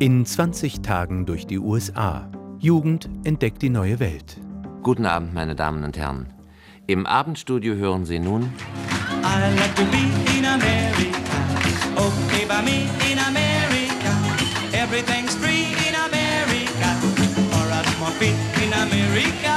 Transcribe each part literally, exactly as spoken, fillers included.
In zwanzig Tagen durch die U S A. Jugend entdeckt die neue Welt. Guten Abend, meine Damen und Herren. Im Abendstudio hören Sie nun I like to be in America, okay by me in America. Everything's free in America, or else more free in America.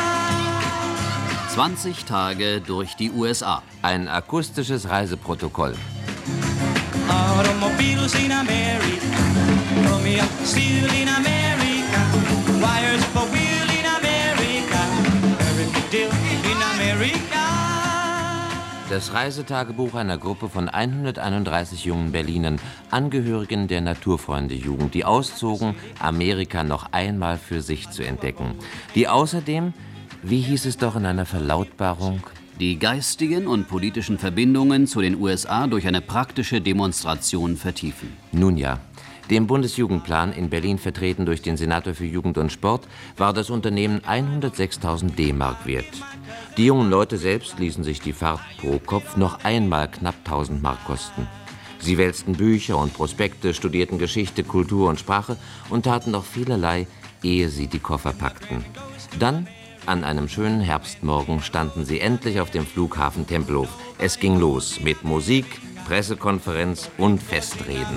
zwanzig Tage durch die U S A. ein akustisches Reiseprotokoll. Automobiles in America, Romeo steel in America, wires for wheel in America, every big deal in America. Das Reisetagebuch einer Gruppe von hunderteinunddreißig jungen Berlinern, Angehörigen der Naturfreunde-Jugend, die auszogen, Amerika noch einmal für sich zu entdecken. Die außerdem, wie hieß es doch in einer Verlautbarung, die geistigen und politischen Verbindungen zu den U S A durch eine praktische Demonstration vertiefen. Nun ja, dem Bundesjugendplan, in Berlin vertreten durch den Senator für Jugend und Sport, war das Unternehmen hundertsechstausend D-Mark wert. Die jungen Leute selbst ließen sich die Fahrt pro Kopf noch einmal knapp tausend Mark kosten. Sie wälzten Bücher und Prospekte, studierten Geschichte, Kultur und Sprache und taten noch vielerlei, ehe sie die Koffer packten. Dann, an einem schönen Herbstmorgen, standen sie endlich auf dem Flughafen Tempelhof. Es ging los mit Musik, Pressekonferenz und Festreden.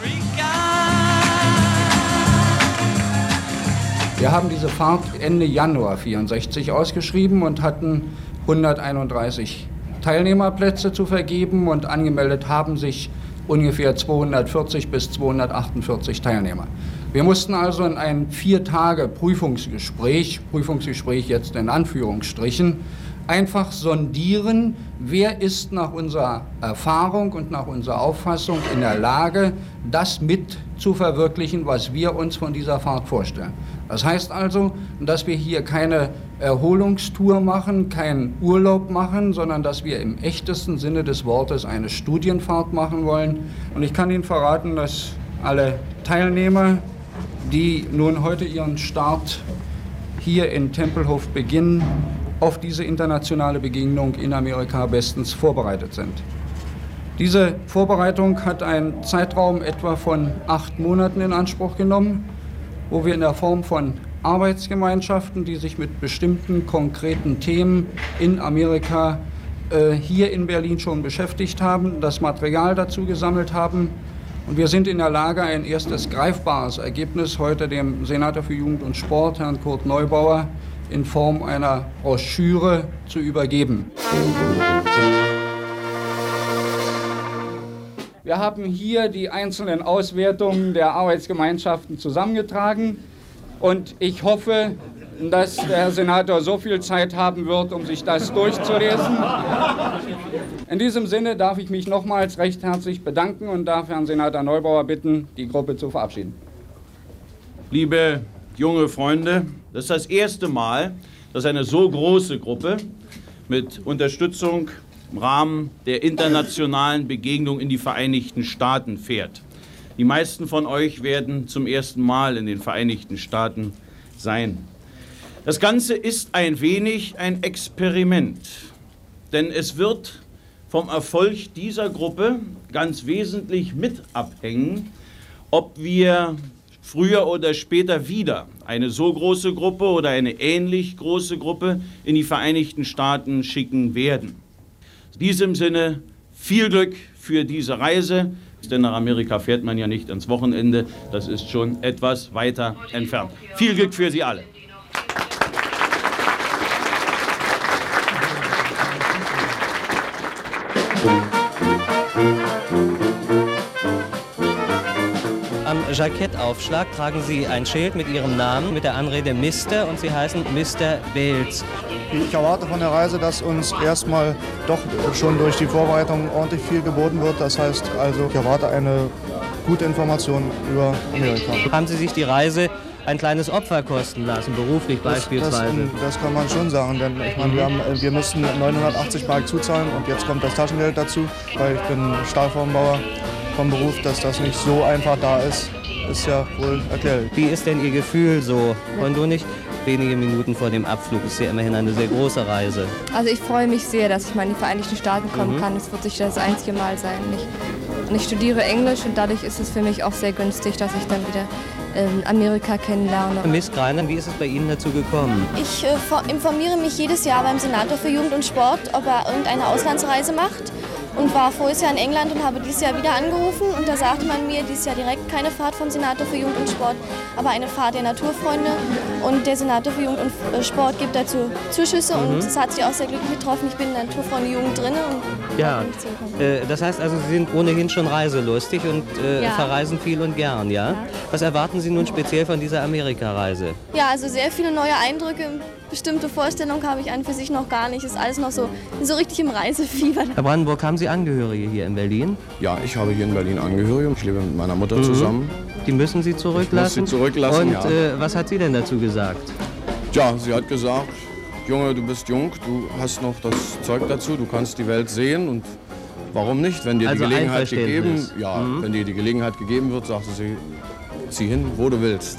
Wir haben diese Fahrt Ende Januar vierundsechzig ausgeschrieben und hatten hunderteinunddreißig Teilnehmerplätze zu vergeben und angemeldet haben sich ungefähr zweihundertvierzig bis zweihundertachtundvierzig Teilnehmer. Wir mussten also in ein vier Tage Prüfungsgespräch, Prüfungsgespräch jetzt in Anführungsstrichen, einfach sondieren, wer ist nach unserer Erfahrung und nach unserer Auffassung in der Lage, das mit zu verwirklichen, was wir uns von dieser Fahrt vorstellen. Das heißt also, dass wir hier keine Erholungstour machen, keinen Urlaub machen, sondern dass wir im echtesten Sinne des Wortes eine Studienfahrt machen wollen. Und ich kann Ihnen verraten, dass alle Teilnehmer, die nun heute ihren Start hier in Tempelhof beginnen, auf diese internationale Begegnung in Amerika bestens vorbereitet sind. Diese Vorbereitung hat einen Zeitraum etwa von acht Monaten in Anspruch genommen, wo wir in der Form von Arbeitsgemeinschaften, die sich mit bestimmten konkreten Themen in Amerika äh, hier in Berlin schon beschäftigt haben, das Material dazu gesammelt haben. Und wir sind in der Lage, ein erstes greifbares Ergebnis heute dem Senator für Jugend und Sport, Herrn Kurt Neubauer, in Form einer Broschüre zu übergeben. Wir haben hier die einzelnen Auswertungen der Arbeitsgemeinschaften zusammengetragen und ich hoffe, dass der Herr Senator so viel Zeit haben wird, um sich das durchzulesen. In diesem Sinne darf ich mich nochmals recht herzlich bedanken und darf Herrn Senator Neubauer bitten, die Gruppe zu verabschieden. Liebe junge Freunde, das ist das erste Mal, dass eine so große Gruppe mit Unterstützung im Rahmen der internationalen Begegnung in die Vereinigten Staaten fährt. Die meisten von euch werden zum ersten Mal in den Vereinigten Staaten sein. Das Ganze ist ein wenig ein Experiment, denn es wird vom Erfolg dieser Gruppe ganz wesentlich mit abhängen, ob wir früher oder später wieder eine so große Gruppe oder eine ähnlich große Gruppe in die Vereinigten Staaten schicken werden. In diesem Sinne viel Glück für diese Reise, denn nach Amerika fährt man ja nicht ans Wochenende, das ist schon etwas weiter entfernt. Viel Glück für Sie alle. Am Jackettaufschlag tragen Sie ein Schild mit Ihrem Namen, mit der Anrede Mister und Sie heißen Mister Belz. Ich erwarte von der Reise, dass uns erstmal doch schon durch die Vorbereitung ordentlich viel geboten wird. Das heißt also, ich erwarte eine gute Information über Amerika. Haben Sie sich die Reise ein kleines Opfer kosten lassen, beruflich das, beispielsweise? Das, das kann man schon sagen, denn ich meine, wir, haben, wir müssen neunhundertachtzig Mark zuzahlen und jetzt kommt das Taschengeld dazu, weil ich bin Stahlformbauer vom Beruf, dass das nicht so einfach da ist, ist ja wohl erklärlich. Wie ist denn Ihr Gefühl so? Und du nicht? Wenige Minuten vor dem Abflug ist ja immerhin eine sehr große Reise. Also ich freue mich sehr, dass ich mal in die Vereinigten Staaten kommen mhm. kann. Es wird sicher das einzige Mal sein. Nicht? Und ich studiere Englisch und dadurch ist es für mich auch sehr günstig, dass ich dann wieder ähm, Amerika kennenlerne. Miss Greiner, wie ist es bei Ihnen dazu gekommen? Ich äh, informiere mich jedes Jahr beim Senator für Jugend und Sport, ob er irgendeine Auslandsreise macht. Und war voriges Jahr in England und habe dieses Jahr wieder angerufen. Und da sagte man mir, dieses Jahr direkt keine Fahrt vom Senator für Jugend und Sport, aber eine Fahrt der Naturfreunde. Und der Senator für Jugend und Sport gibt dazu Zuschüsse. Mhm. Und es hat sich auch sehr glücklich getroffen. Ich bin in der Naturfreunde Jugend drin. Und ja, äh, das heißt also, Sie sind ohnehin schon reiselustig und äh, ja. verreisen viel und gern, ja? ja? Was erwarten Sie nun speziell von dieser Amerikareise? Ja, also sehr viele neue Eindrücke. Bestimmte Vorstellungen habe ich an für sich noch gar nicht. Ist alles noch so, so richtig im Reisefieber. Herr Brandenburg, haben Sie Angehörige hier in Berlin? Ja, ich habe hier in Berlin Angehörige. Ich lebe mit meiner Mutter mhm. zusammen. Die müssen Sie zurücklassen? Ich muss sie zurücklassen, Und ja. äh, was hat sie denn dazu gesagt? Ja, sie hat gesagt, Junge, du bist jung, du hast noch das Zeug dazu, du kannst die Welt sehen und warum nicht, wenn dir also die Gelegenheit gegeben, ja, mhm. wenn dir die Gelegenheit gegeben wird, sagte sie, zieh hin, wo du willst.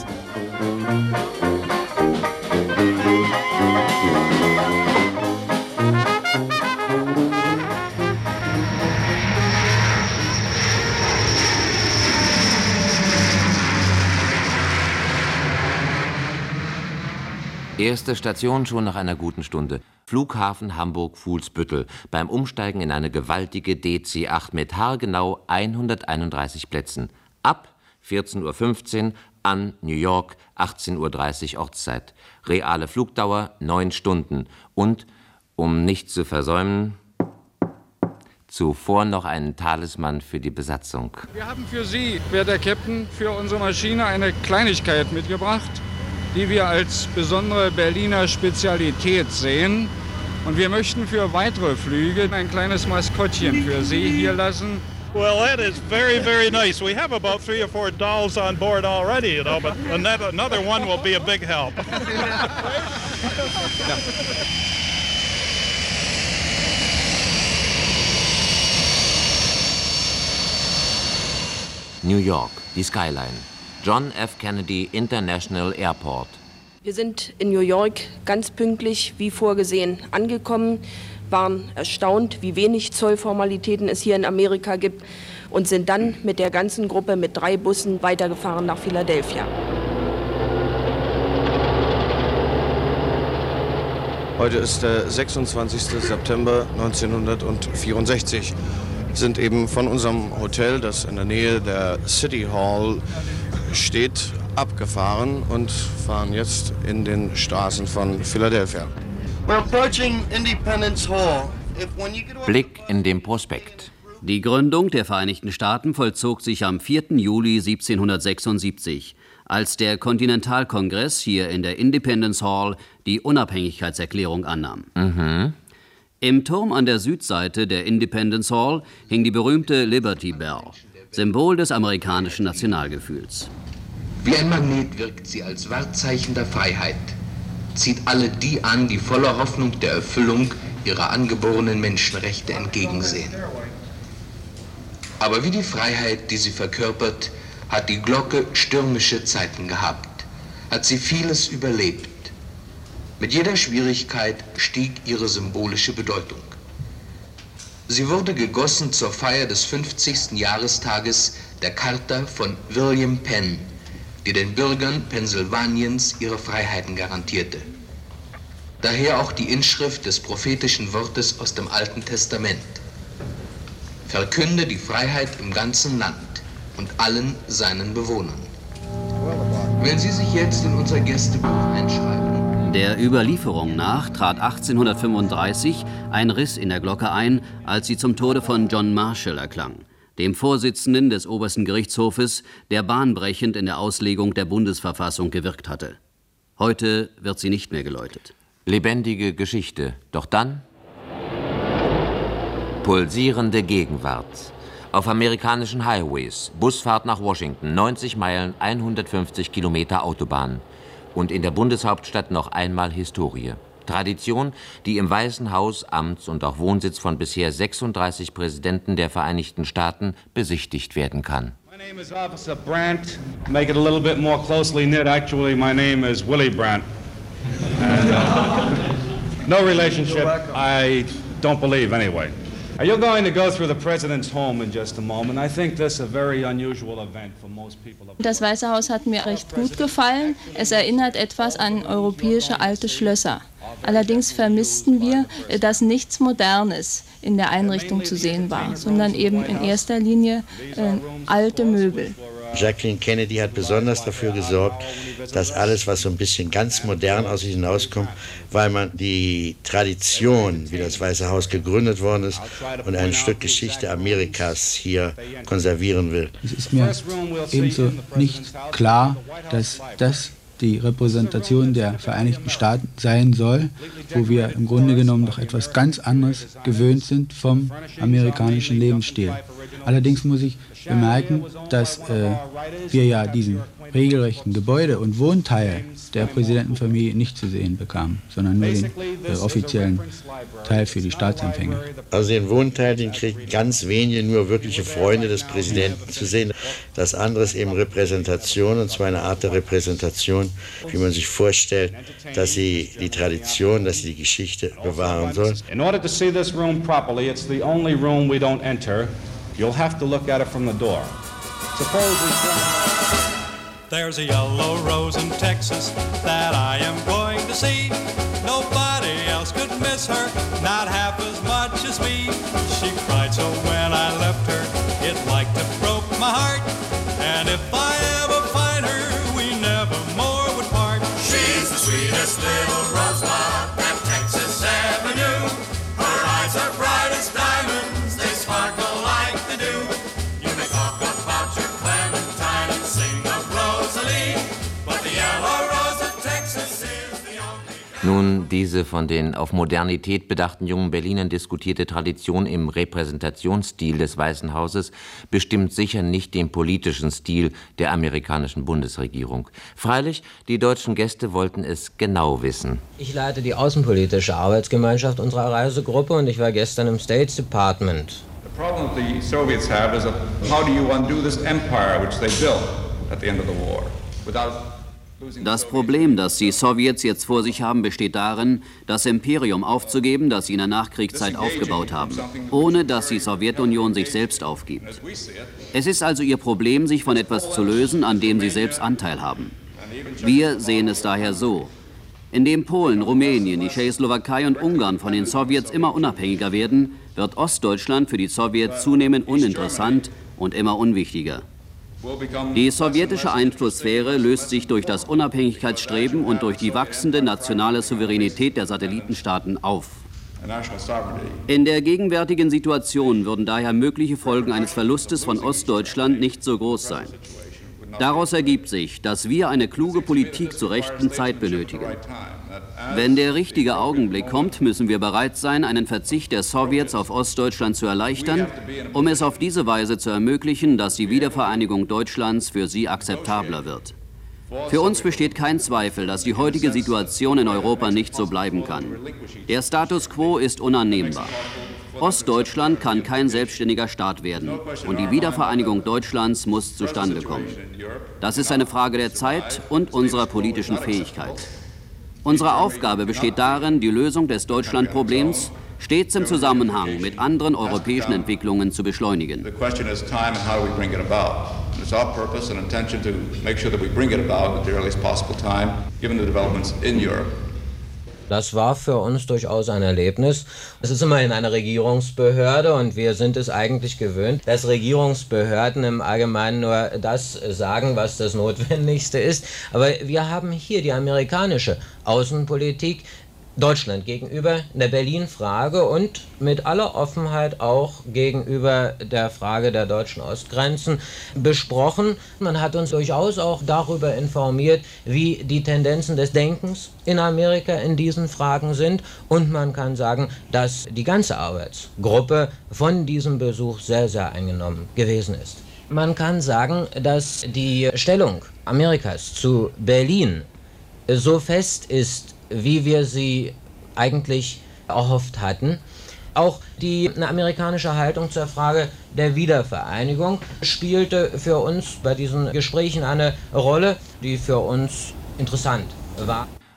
Erste Station schon nach einer guten Stunde. Flughafen Hamburg-Fuhlsbüttel. Beim Umsteigen in eine gewaltige D C acht mit haargenau hunderteinunddreißig Plätzen. Ab vierzehn Uhr fünfzehn, an New York, achtzehn Uhr dreißig Ortszeit. Reale Flugdauer neun Stunden. Und, um nichts zu versäumen, zuvor noch einen Talisman für die Besatzung. Wir haben für Sie, werter Captain, für unsere Maschine eine Kleinigkeit mitgebracht, die wir als besondere Berliner Spezialität sehen. Und wir möchten für weitere Flüge ein kleines Maskottchen für Sie hier lassen. Well, that is very, very nice. We have about three or four dolls on board already, you know, but another, another one will be a big help. New York, die Skyline. John F. Kennedy International Airport. Wir sind in New York ganz pünktlich wie vorgesehen angekommen, waren erstaunt, wie wenig Zollformalitäten es hier in Amerika gibt und sind dann mit der ganzen Gruppe mit drei Bussen weitergefahren nach Philadelphia. Heute ist der sechsundzwanzigste September neunzehnhundertvierundsechzig. Wir sind eben von unserem Hotel, das in der Nähe der City Hall steht, abgefahren und fahren jetzt in den Straßen von Philadelphia. Blick in den Prospekt. Die Gründung der Vereinigten Staaten vollzog sich am vierten Juli siebzehnhundertsechsundsiebzig, als der Kontinentalkongress hier in der Independence Hall die Unabhängigkeitserklärung annahm. Mhm. Im Turm an der Südseite der Independence Hall hing die berühmte Liberty Bell, Symbol des amerikanischen Nationalgefühls. Wie ein Magnet wirkt sie als Wahrzeichen der Freiheit, zieht alle die an, die voller Hoffnung der Erfüllung ihrer angeborenen Menschenrechte entgegensehen. Aber wie die Freiheit, die sie verkörpert, hat die Glocke stürmische Zeiten gehabt, hat sie vieles überlebt. Mit jeder Schwierigkeit stieg ihre symbolische Bedeutung. Sie wurde gegossen zur Feier des fünfzigsten Jahrestages der Charta von William Penn, die den Bürgern Pennsylvaniens ihre Freiheiten garantierte. Daher auch die Inschrift des prophetischen Wortes aus dem Alten Testament. Verkünde die Freiheit im ganzen Land und allen seinen Bewohnern. Wenn Sie sich jetzt in unser Gästebuch einschreiben. Der Überlieferung nach trat achtzehnhundertfünfunddreißig ein Riss in der Glocke ein, als sie zum Tode von John Marshall erklang, dem Vorsitzenden des obersten Gerichtshofes, der bahnbrechend in der Auslegung der Bundesverfassung gewirkt hatte. Heute wird sie nicht mehr geläutet. Lebendige Geschichte, doch dann pulsierende Gegenwart. Auf amerikanischen Highways, Busfahrt nach Washington, neunzig Meilen, hundertfünfzig Kilometer Autobahn. Und in der Bundeshauptstadt noch einmal Historie. Tradition, die im Weißen Haus Amts- und auch Wohnsitz von bisher sechsunddreißig Präsidenten der Vereinigten Staaten besichtigt werden kann. My name is Officer Brandt. Make it a little bit more closely knit. Actually, my name is Willie Brandt. And, uh, no relationship, I don't believe anyway. You're going to go through the president's home in just a moment. I think this is a very unusual event for most people. Das Weiße Haus hat mir recht gut gefallen. Es erinnert etwas an europäische alte Schlösser. Allerdings vermissten wir, dass nichts Modernes in der Einrichtung zu sehen war, sondern eben in erster Linie äh, alte Möbel. Jacqueline Kennedy hat besonders dafür gesorgt, dass alles, was so ein bisschen ganz modern aus sich hinauskommt, weil man die Tradition, wie das Weiße Haus gegründet worden ist, und ein Stück Geschichte Amerikas hier konservieren will. Es ist mir ebenso nicht klar, dass das die Repräsentation der Vereinigten Staaten sein soll, wo wir im Grunde genommen doch etwas ganz anderes gewöhnt sind vom amerikanischen Lebensstil. Allerdings muss ich bemerken, dass äh, wir ja diesen regelrechten Gebäude- und Wohnteil der Präsidentenfamilie nicht zu sehen bekamen, sondern nur den äh, offiziellen Teil für die Staatsempfänge. Also den Wohnteil, den kriegen ganz wenige, nur wirkliche Freunde des Präsidenten zu sehen. Das andere ist eben Repräsentation, und zwar eine Art der Repräsentation, wie man sich vorstellt, dass sie die Tradition, dass sie die Geschichte bewahren soll. In order to see this room properly, it's the only room we don't enter. You'll have to look at it from the door. Suppose we... There's a yellow rose in Texas that I am going to see. Nobody else could miss her, not half as much as me. She cried so when I left her, it like to broke my heart. And if I ever find her, we never more would part. She's the sweetest little rosebud that Texas ever knew. Her eyes are bright as diamonds, they sparkle like the dew. You may talk about your Clementine and sing of Rosalie, but the yellow rose of Texas is the only... Nun, diese von den auf Modernität bedachten jungen Berlinern diskutierte Tradition im Repräsentationsstil des Weißen Hauses bestimmt sicher nicht den politischen Stil der amerikanischen Bundesregierung. Freilich, die deutschen Gäste wollten es genau wissen. Ich leite die außenpolitische Arbeitsgemeinschaft unserer Reisegruppe und ich war gestern im State Department. The problem the Soviets have is that how do you undo this empire which they built at the end of the war without... Das Problem, das die Sowjets jetzt vor sich haben, besteht darin, das Imperium aufzugeben, das sie in der Nachkriegszeit aufgebaut haben, ohne dass die Sowjetunion sich selbst aufgibt. Es ist also ihr Problem, sich von etwas zu lösen, an dem sie selbst Anteil haben. Wir sehen es daher so. Indem Polen, Rumänien, die Tschechoslowakei und Ungarn von den Sowjets immer unabhängiger werden, wird Ostdeutschland für die Sowjets zunehmend uninteressant und immer unwichtiger. Die sowjetische Einflusssphäre löst sich durch das Unabhängigkeitsstreben und durch die wachsende nationale Souveränität der Satellitenstaaten auf. In der gegenwärtigen Situation würden daher mögliche Folgen eines Verlustes von Ostdeutschland nicht so groß sein. Daraus ergibt sich, dass wir eine kluge Politik zur rechten Zeit benötigen. Wenn der richtige Augenblick kommt, müssen wir bereit sein, einen Verzicht der Sowjets auf Ostdeutschland zu erleichtern, um es auf diese Weise zu ermöglichen, dass die Wiedervereinigung Deutschlands für sie akzeptabler wird. Für uns besteht kein Zweifel, dass die heutige Situation in Europa nicht so bleiben kann. Der Status quo ist unannehmbar. Ostdeutschland kann kein selbstständiger Staat werden und die Wiedervereinigung Deutschlands muss zustande kommen. Das ist eine Frage der Zeit und unserer politischen Fähigkeit. Unsere Aufgabe besteht darin, die Lösung des Deutschlandproblems stets im Zusammenhang mit anderen europäischen Entwicklungen zu beschleunigen. The question is time and how do we bring it about. And it's our purpose and intention to make sure that we bring it about at the earliest possible time, given the developments in Europe. Das war für uns durchaus ein Erlebnis. Es ist immerhin eine Regierungsbehörde und wir sind es eigentlich gewöhnt, dass Regierungsbehörden im Allgemeinen nur das sagen, was das Notwendigste ist. Aber wir haben hier die amerikanische Außenpolitik Deutschland gegenüber der Berlin-Frage und mit aller Offenheit auch gegenüber der Frage der deutschen Ostgrenzen besprochen. Man hat uns durchaus auch darüber informiert, wie die Tendenzen des Denkens in Amerika in diesen Fragen sind. Und man kann sagen, dass die ganze Arbeitsgruppe von diesem Besuch sehr, sehr eingenommen gewesen ist. Man kann sagen, dass die Stellung Amerikas zu Berlin so fest ist, wie wir sie eigentlich erhofft hatten. Auch die amerikanische Haltung zur Frage der Wiedervereinigung spielte für uns bei diesen Gesprächen eine Rolle, die für uns interessant war.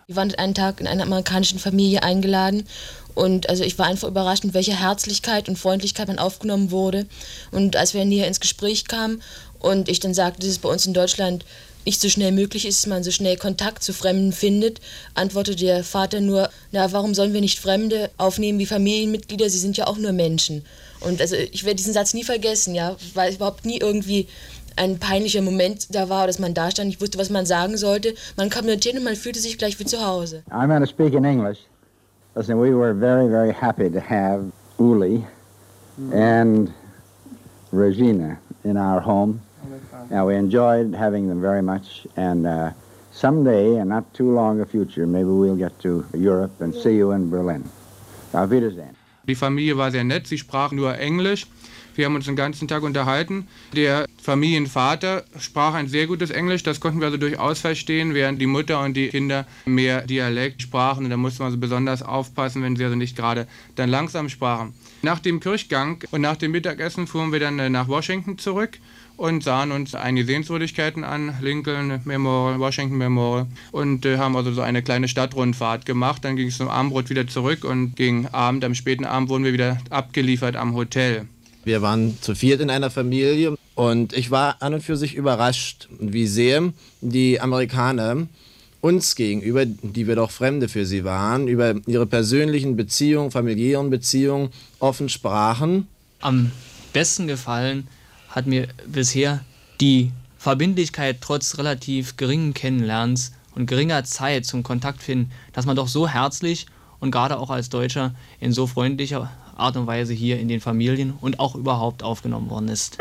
Wir waren einen Tag in einer amerikanischen Familie eingeladen und also ich war einfach überrascht, mit welcher Herzlichkeit und Freundlichkeit man aufgenommen wurde. Und als wir näher ins Gespräch kamen und ich dann sagte, dass es bei uns in Deutschland nicht so schnell möglich ist, dass man so schnell Kontakt zu Fremden findet, antwortete der Vater nur, na, warum sollen wir nicht Fremde aufnehmen wie Familienmitglieder, sie sind ja auch nur Menschen. Und also ich werde diesen Satz nie vergessen, ja, weil überhaupt nie irgendwie ein peinlicher Moment da war, dass man da stand, ich wusste, was man sagen sollte. Man kam dorthin und man fühlte sich gleich wie zu Hause. I'm going to speak in English. Listen, we were very, very happy to have Uli and Regina in our home. Yeah, we enjoyed having them very much, and uh, someday, in not too long a future, maybe we'll get to Europe and see you in Berlin. Auf Wiedersehen. Die Familie war sehr nett, sie sprach nur Englisch. Wir haben uns den ganzen Tag unterhalten. Der Familienvater sprach ein sehr gutes Englisch, das konnten wir also durchaus verstehen, während die Mutter und die Kinder mehr Dialekt sprachen. Und da musste man also besonders aufpassen, wenn sie also nicht gerade dann langsam sprachen. Nach dem Kirchgang und nach dem Mittagessen fuhren wir dann nach Washington zurück und sahen uns einige Sehenswürdigkeiten an, Lincoln Memorial, Washington Memorial, und äh, haben also so eine kleine Stadtrundfahrt gemacht. Dann ging es zum Abendbrot wieder zurück und gegen Abend, am späten Abend wurden wir wieder abgeliefert am Hotel. Wir waren zu viert in einer Familie und ich war an und für sich überrascht, wie sehr die Amerikaner uns gegenüber, die wir doch Fremde für sie waren, über ihre persönlichen Beziehungen, familiären Beziehungen offen sprachen. Am besten gefallen hat mir bisher die Verbindlichkeit trotz relativ geringen Kennenlernens und geringer Zeit zum Kontakt finden, dass man doch so herzlich und gerade auch als Deutscher in so freundlicher Art und Weise hier in den Familien und auch überhaupt aufgenommen worden ist.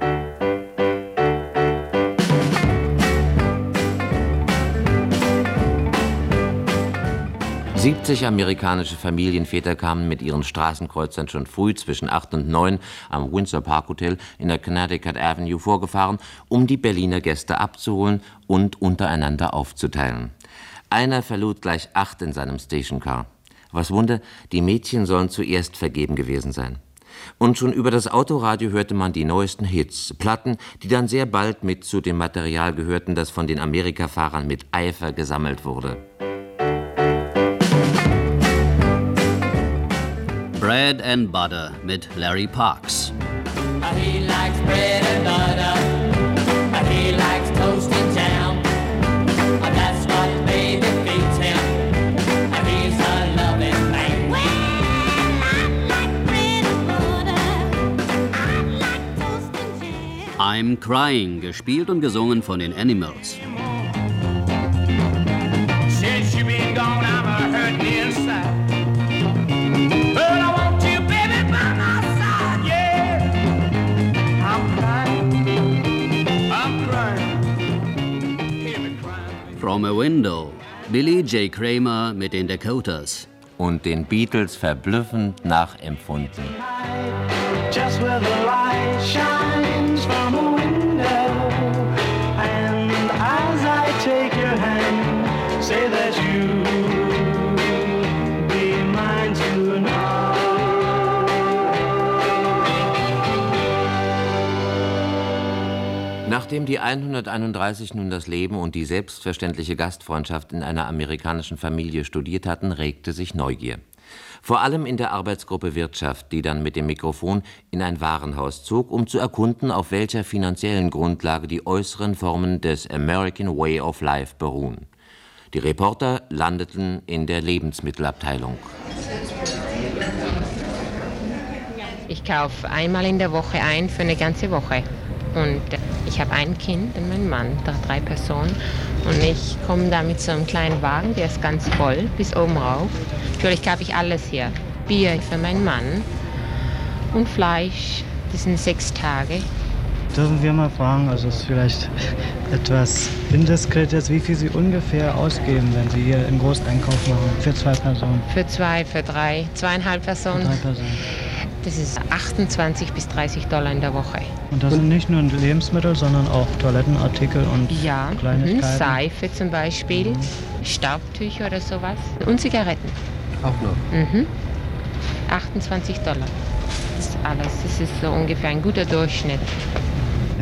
siebzig amerikanische Familienväter kamen mit ihren Straßenkreuzern schon früh zwischen acht und neun am Windsor Park Hotel in der Connecticut Avenue vorgefahren, um die Berliner Gäste abzuholen und untereinander aufzuteilen. Einer verlud gleich acht in seinem Stationcar. Was Wunder, die Mädchen sollen zuerst vergeben gewesen sein. Und schon über das Autoradio hörte man die neuesten Hits, Platten, die dann sehr bald mit zu dem Material gehörten, das von den Amerikafahrern mit Eifer gesammelt wurde. Bread and Butter mit Larry Parks. He likes bread and butter. He likes toast and jam. That's what baby feeds him. He's a loving man. Well, I like bread and butter. I like toast and jam. I'm Crying, gespielt und gesungen von den Animals. Since you been gone, I'm a hurting inside. From a Window, Billy J. Kramer mit den Dakotas. Und den Beatles verblüffend nachempfunden. Just where the light shines from a window, and as I take your hand, say that you be mine tonight. Nachdem die hunderteinunddreißig nun das Leben und die selbstverständliche Gastfreundschaft in einer amerikanischen Familie studiert hatten, regte sich Neugier. Vor allem in der Arbeitsgruppe Wirtschaft, die dann mit dem Mikrofon in ein Warenhaus zog, um zu erkunden, auf welcher finanziellen Grundlage die äußeren Formen des American Way of Life beruhen. Die Reporter landeten in der Lebensmittelabteilung. Ich kaufe einmal in der Woche ein für eine ganze Woche. Und ich habe ein Kind und meinen Mann, drei Personen. Und ich komme da mit so einem kleinen Wagen, der ist ganz voll, bis oben rauf. Natürlich kaufe ich alles hier. Bier für meinen Mann und Fleisch, das sind sechs Tage. Dürfen wir mal fragen, also es ist vielleicht etwas indiskret jetzt, wie viel Sie ungefähr ausgeben, wenn Sie hier einen Großeinkauf machen, für zwei Personen? Für zwei, für drei, zweieinhalb Personen. Für drei Personen. Das ist achtundzwanzig bis dreißig Dollar in der Woche. Und das sind nicht nur Lebensmittel, sondern auch Toilettenartikel und ja, Kleinigkeiten? Seife zum Beispiel, mhm. Staubtücher oder sowas und Zigaretten. Auch noch? Mhm. achtundzwanzig Dollar. Das ist alles. Das ist so ungefähr ein guter Durchschnitt.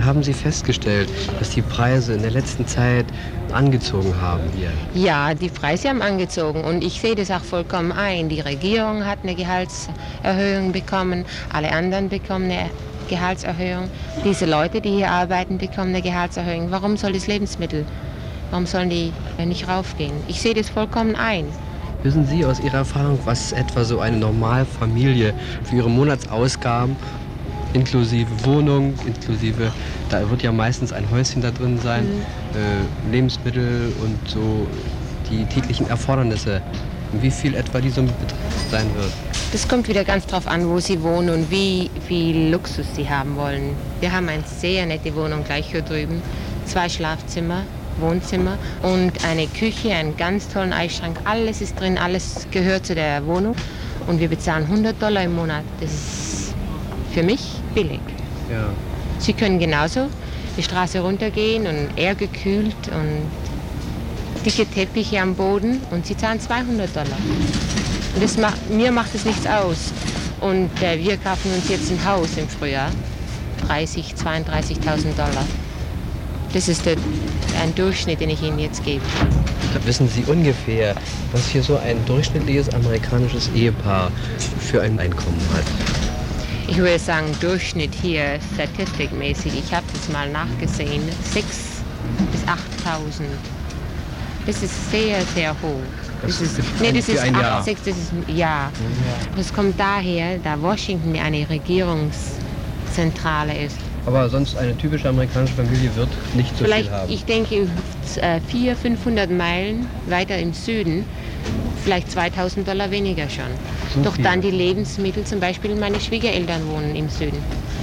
Haben Sie festgestellt, dass die Preise in der letzten Zeit angezogen haben hier? Ja, die Preise haben angezogen und ich sehe das auch vollkommen ein. Die Regierung hat eine Gehaltserhöhung bekommen, alle anderen bekommen eine Gehaltserhöhung. Diese Leute, die hier arbeiten, bekommen eine Gehaltserhöhung. Warum soll das Lebensmittel, warum sollen die nicht raufgehen? Ich sehe das vollkommen ein. Wissen Sie aus Ihrer Erfahrung, was etwa so eine Normalfamilie für ihre Monatsausgaben inklusive Wohnung, inklusive, da wird ja meistens ein Häuschen da drin sein, mhm. äh, Lebensmittel und so die täglichen Erfordernisse, wie viel etwa die Summe sein wird? Das kommt wieder ganz drauf an, wo Sie wohnen und wie viel Luxus Sie haben wollen. Wir haben eine sehr nette Wohnung gleich hier drüben, zwei Schlafzimmer, Wohnzimmer und eine Küche, einen ganz tollen Eisschrank, alles ist drin, alles gehört zu der Wohnung und wir bezahlen hundert Dollar im Monat. Das ist für mich billig. Ja. Sie können genauso die Straße runtergehen und air gekühlt und dicke Teppiche am Boden und Sie zahlen zweihundert Dollar. Und das macht, mir macht es nichts aus. Und äh, wir kaufen uns jetzt ein Haus im Frühjahr, dreißig, zweiunddreißigtausend Dollar. Das ist der, ein Durchschnitt, den ich Ihnen jetzt gebe. Da wissen Sie ungefähr, was hier so ein durchschnittliches amerikanisches Ehepaar für ein Einkommen hat? Ich würde sagen, Durchschnitt hier, statistikmäßig, ich habe das mal nachgesehen, sechstausend bis achttausend. Das ist sehr, sehr hoch. Das, das ist, nee, das ist acht, sechs, das ist ein Jahr. Das kommt daher, da Washington eine Regierungszentrale ist. Aber sonst eine typische amerikanische Familie wird nicht so vielleicht, viel haben. Ich denke, vierhundert, fünfhundert Meilen weiter im Süden, vielleicht zweitausend Dollar weniger schon. So Doch viel. Dann die Lebensmittel, zum Beispiel meine Schwiegereltern wohnen im Süden.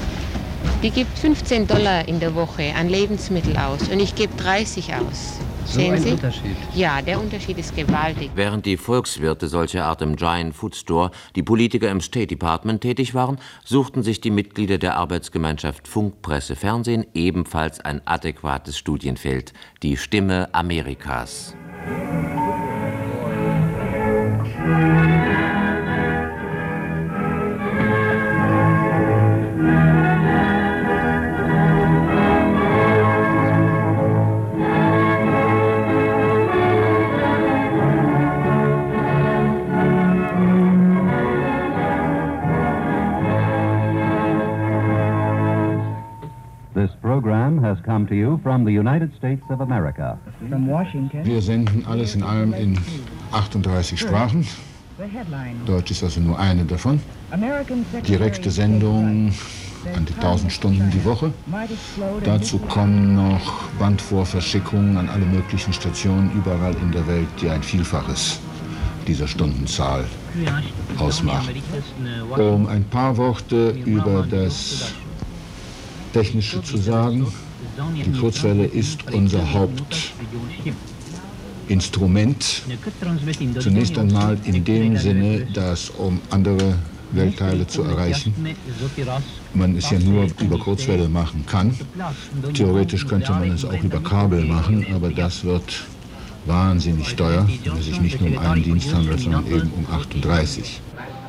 Die gibt fünfzehn Dollar in der Woche an Lebensmittel aus und ich gebe dreißig aus. So Sehen ein Sie? Unterschied. Ja, der Unterschied ist gewaltig. Während die Volkswirte solcher Art im Giant Food Store, die Politiker im State Department tätig waren, suchten sich die Mitglieder der Arbeitsgemeinschaft Funk, Presse, Fernsehen ebenfalls ein adäquates Studienfeld, die Stimme Amerikas. This program has come to you from the United States of America. From Washington. Wir senden alles in allem in achtunddreißig Sprachen. Deutsch ist also nur eine davon. Direkte Sendung an die tausend Stunden die Woche. Dazu kommen noch Bandvorverschickungen an alle möglichen Stationen überall in der Welt, die ein Vielfaches dieser Stundenzahl ausmachen. Um ein paar Worte über das Technische zu sagen. Die Kurzwelle ist unser Hauptinstrument. Zunächst einmal in dem Sinne, dass um andere Weltteile zu erreichen, man es ja nur über Kurzwelle machen kann. Theoretisch könnte man es auch über Kabel machen, aber das wird wahnsinnig teuer, wenn es sich nicht nur um einen Dienst handelt, sondern eben um achtunddreißig.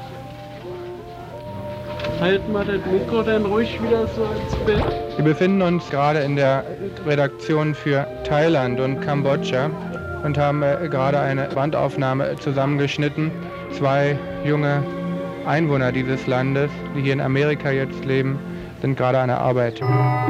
Halten wir das Mikro dann ruhig wieder so ins Bild. Wir befinden uns gerade in der Redaktion für Thailand und Kambodscha und haben äh, gerade eine Bandaufnahme zusammengeschnitten. Zwei junge Einwohner dieses Landes, die hier in Amerika jetzt leben, sind gerade an der Arbeit.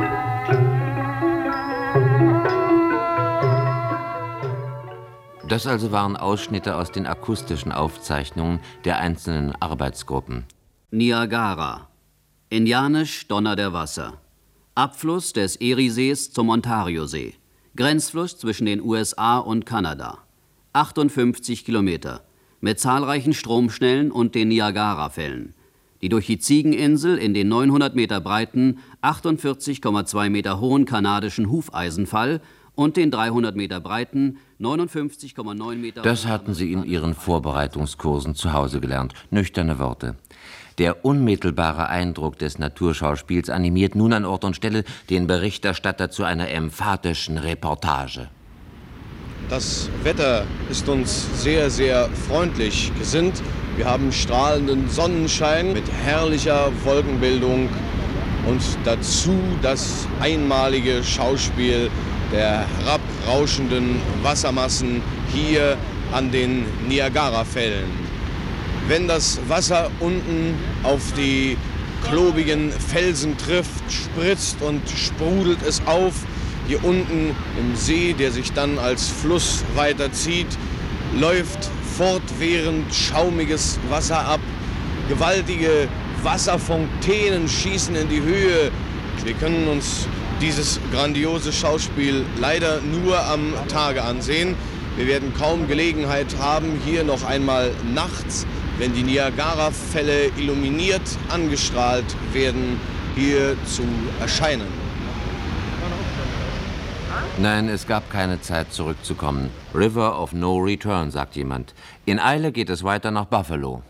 Das also waren Ausschnitte aus den akustischen Aufzeichnungen der einzelnen Arbeitsgruppen. Niagara. Indianisch Donner der Wasser. Abfluss des Eriesees zum Ontariosee. Grenzfluss zwischen den U S A und Kanada. achtundfünfzig Kilometer. Mit zahlreichen Stromschnellen und den Niagarafällen. Die durch die Ziegeninsel in den neunhundert Meter breiten, achtundvierzig Komma zwei Meter hohen kanadischen Hufeisenfall und den dreihundert Meter breiten, neunundfünfzig Komma neun Meter... Das hatten sie in ihren Vorbereitungskursen zu Hause gelernt. Nüchterne Worte. Der unmittelbare Eindruck des Naturschauspiels animiert nun an Ort und Stelle den Berichterstatter zu einer emphatischen Reportage. Das Wetter ist uns sehr, sehr freundlich gesinnt. Wir haben strahlenden Sonnenschein mit herrlicher Wolkenbildung und dazu das einmalige Schauspiel der herabrauschenden Wassermassen hier an den Niagarafällen. Wenn das Wasser unten auf die klobigen Felsen trifft, spritzt und sprudelt es auf. Hier unten im See, der sich dann als Fluss weiterzieht, läuft fortwährend schaumiges Wasser ab. Gewaltige Wasserfontänen schießen in die Höhe. Wir können uns dieses grandiose Schauspiel leider nur am Tage ansehen. Wir werden kaum Gelegenheit haben, hier noch einmal nachts, wenn die Niagarafälle illuminiert angestrahlt werden, hier zu erscheinen. Nein, es gab keine Zeit zurückzukommen. River of No Return, sagt jemand. In Eile geht es weiter nach Buffalo.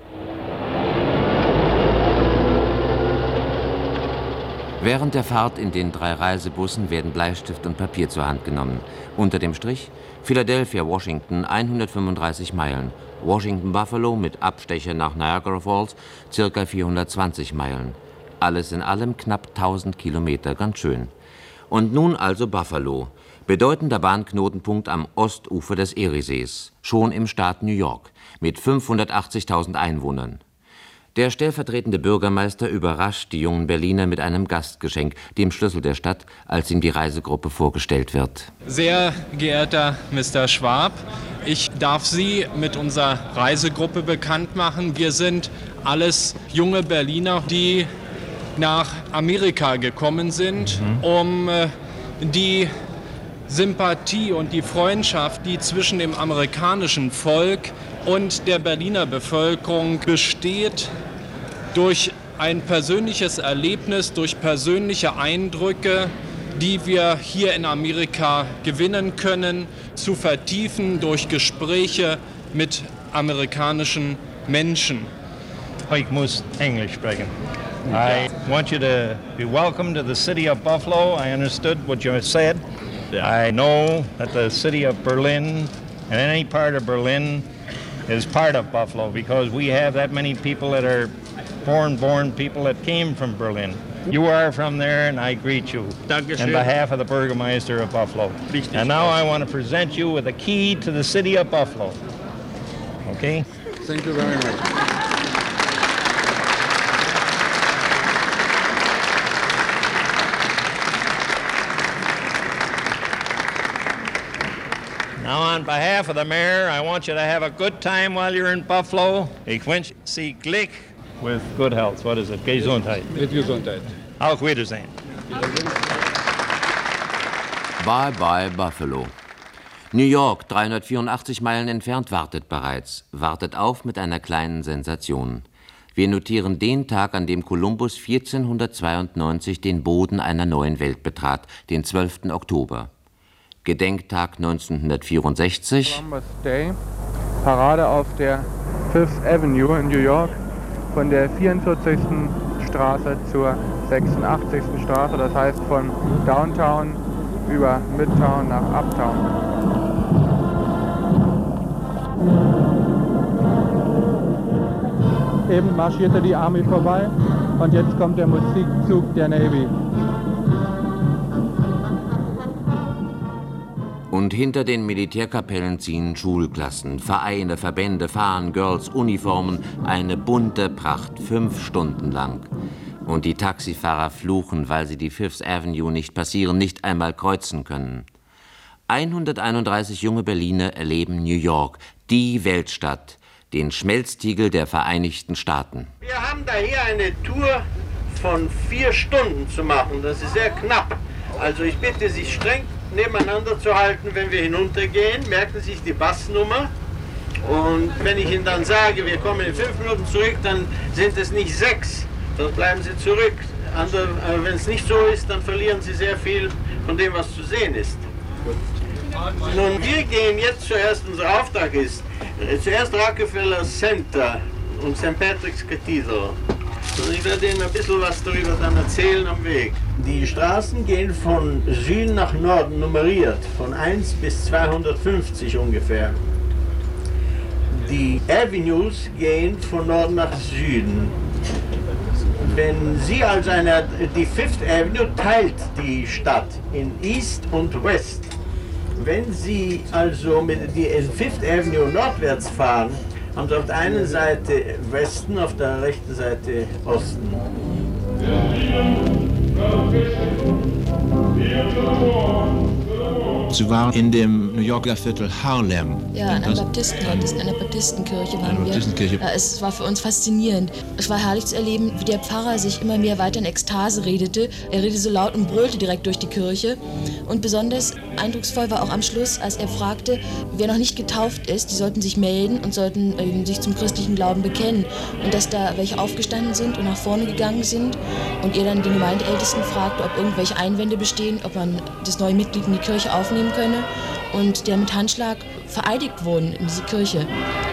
Während der Fahrt in den drei Reisebussen werden Bleistift und Papier zur Hand genommen. Unter dem Strich Philadelphia, Washington, hundertfünfunddreißig Meilen. Washington, Buffalo mit Abstecher nach Niagara Falls, ca. vierhundertzwanzig Meilen. Alles in allem knapp tausend Kilometer, ganz schön. Und nun also Buffalo, bedeutender Bahnknotenpunkt am Ostufer des Eriesees, schon im Staat New York, mit fünfhundertachtzigtausend Einwohnern. Der stellvertretende Bürgermeister überrascht die jungen Berliner mit einem Gastgeschenk, dem Schlüssel der Stadt, als ihm die Reisegruppe vorgestellt wird. Sehr geehrter Mister Schwab, ich darf Sie mit unserer Reisegruppe bekannt machen. Wir sind alles junge Berliner, die nach Amerika gekommen sind, mhm. um äh, die Sympathie und die Freundschaft, die zwischen dem amerikanischen Volk und der Berliner Bevölkerung besteht, durch ein persönliches Erlebnis, durch persönliche Eindrücke, die wir hier in Amerika gewinnen können, zu vertiefen durch Gespräche mit amerikanischen Menschen. Ich muss Englisch sprechen. I want you to be welcome to the city of Buffalo. I understood what you said. I know that the city of Berlin and any part of Berlin is part of Buffalo because we have that many people that are foreign born people that came from Berlin. You are from there and I greet you on behalf of the Burgermeister of Buffalo. And now I want to present you with a key to the city of Buffalo. Okay? Thank you very much. Now, on behalf of the mayor, I want you to have a good time while you're in Buffalo. Ich wünsche Sie Glück with good health. What is it? Gesundheit. Mit Gesundheit. Auf Wiedersehen. Bye bye Buffalo. New York, dreihundertvierundachtzig Meilen entfernt, wartet bereits. Wartet auf mit einer kleinen Sensation. Wir notieren den Tag, an dem Kolumbus vierzehnhundertzweiundneunzig den Boden einer neuen Welt betrat, den zwölften Oktober. Gedenktag neunzehnhundertvierundsechzig. Columbus Day, Parade auf der Fifth Avenue in New York, von der vierundvierzigsten Straße zur sechsundachtzigsten Straße, das heißt von Downtown über Midtown nach Uptown. Eben marschierte die Army vorbei und jetzt kommt der Musikzug der Navy. Und hinter den Militärkapellen ziehen Schulklassen, Vereine, Verbände, Fahnen, Girls, Uniformen, eine bunte Pracht, fünf Stunden lang. Und die Taxifahrer fluchen, weil sie die Fifth Avenue nicht passieren, nicht einmal kreuzen können. hunderteinunddreißig junge Berliner erleben New York, die Weltstadt, den Schmelztiegel der Vereinigten Staaten. Wir haben daher eine Tour von vier Stunden zu machen, das ist sehr knapp. Also ich bitte Sie streng nebeneinander zu halten, wenn wir hinuntergehen. Merken Sie sich die Bassnummer. Und wenn ich Ihnen dann sage, wir kommen in fünf Minuten zurück, dann sind es nicht sechs. Dann bleiben Sie zurück. Wenn es nicht so ist, dann verlieren Sie sehr viel von dem, was zu sehen ist. Nun, wir gehen jetzt zuerst, unser Auftrag ist, zuerst Rockefeller Center und Sankt Patrick's Cathedral. Und ich werde Ihnen ein bisschen was darüber dann erzählen am Weg. Die Straßen gehen von Süden nach Norden nummeriert, von eins bis zweihundertfünfzig ungefähr. Die Avenues gehen von Norden nach Süden. Wenn Sie also eine, die Fifth Avenue teilt die Stadt in East und West. Wenn Sie also mit die Fifth Avenue nordwärts fahren, haben Sie auf der einen Seite Westen, auf der rechten Seite Osten. Sie waren in dem New Yorker Viertel Harlem. Ja, an einer Baptistenort, in einer Baptistenkirche waren wir. Baptistenkirche. Ja, es war für uns faszinierend. Es war herrlich zu erleben, wie der Pfarrer sich immer mehr weiter in Ekstase redete. Er redete so laut und brüllte direkt durch die Kirche. Und besonders eindrucksvoll war auch am Schluss, als er fragte, wer noch nicht getauft ist, die sollten sich melden und sollten ähm, sich zum christlichen Glauben bekennen. Und dass da welche aufgestanden sind und nach vorne gegangen sind. Und er dann den Gemeindeältesten fragte, ob irgendwelche Einwände bestehen, ob man das neue Mitglied in die Kirche aufnehmen könne, und der mit Handschlag vereidigt wurden in diese Kirche.